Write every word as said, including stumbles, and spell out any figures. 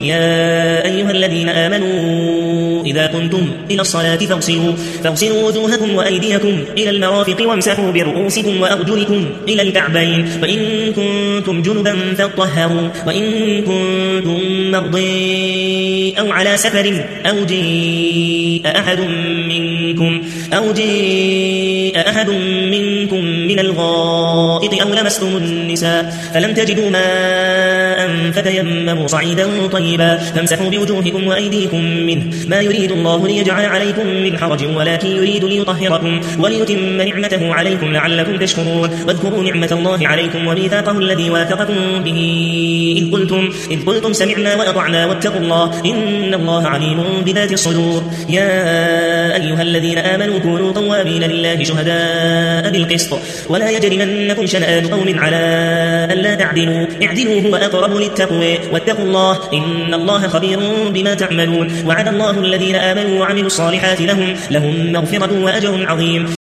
يا أيها الذين آمنوا إذا كنتم إلى الصلاة فاغسلوا, فاغسلوا وجوهكم وأيديكم إلى المرافق وامسحوا برؤوسكم وأرجلكم إلى الكعبين وإن كنتم جنبا فاطهروا وإن كنتم مرضى أو على سفر أو جاء أحد منكم أو جاء أحد منكم من الغائط أو لمستم النساء فلم تجدوا ماء فتيمموا صعيدا طيبا فامسحوا بوجوهكم وأيديكم منه ما يريد الله ليجعل عليكم من حرج ولكن يريد ليطهركم وليتم نعمته عليكم لعلكم تشكرون واذكروا نعمة الله عليكم وميثاقه الذي واثقكم به إذ قلتم, إذ قلتم سمعنا وأطعنا واتقوا الله إن الله عليم بذات الصدور يا أيها الذين آمنوا كونوا طوابين لله شهداء بالقسط ولا يجرمنكم شنآن قوم على ألا تعدلوا اعدلوا هو أقرب للتقوى واتقوا الله إن الله خبير بما تعملون وعد الله الذين آمنوا وعملوا الصالحات لهم, لهم مغفرة وأجر عظيم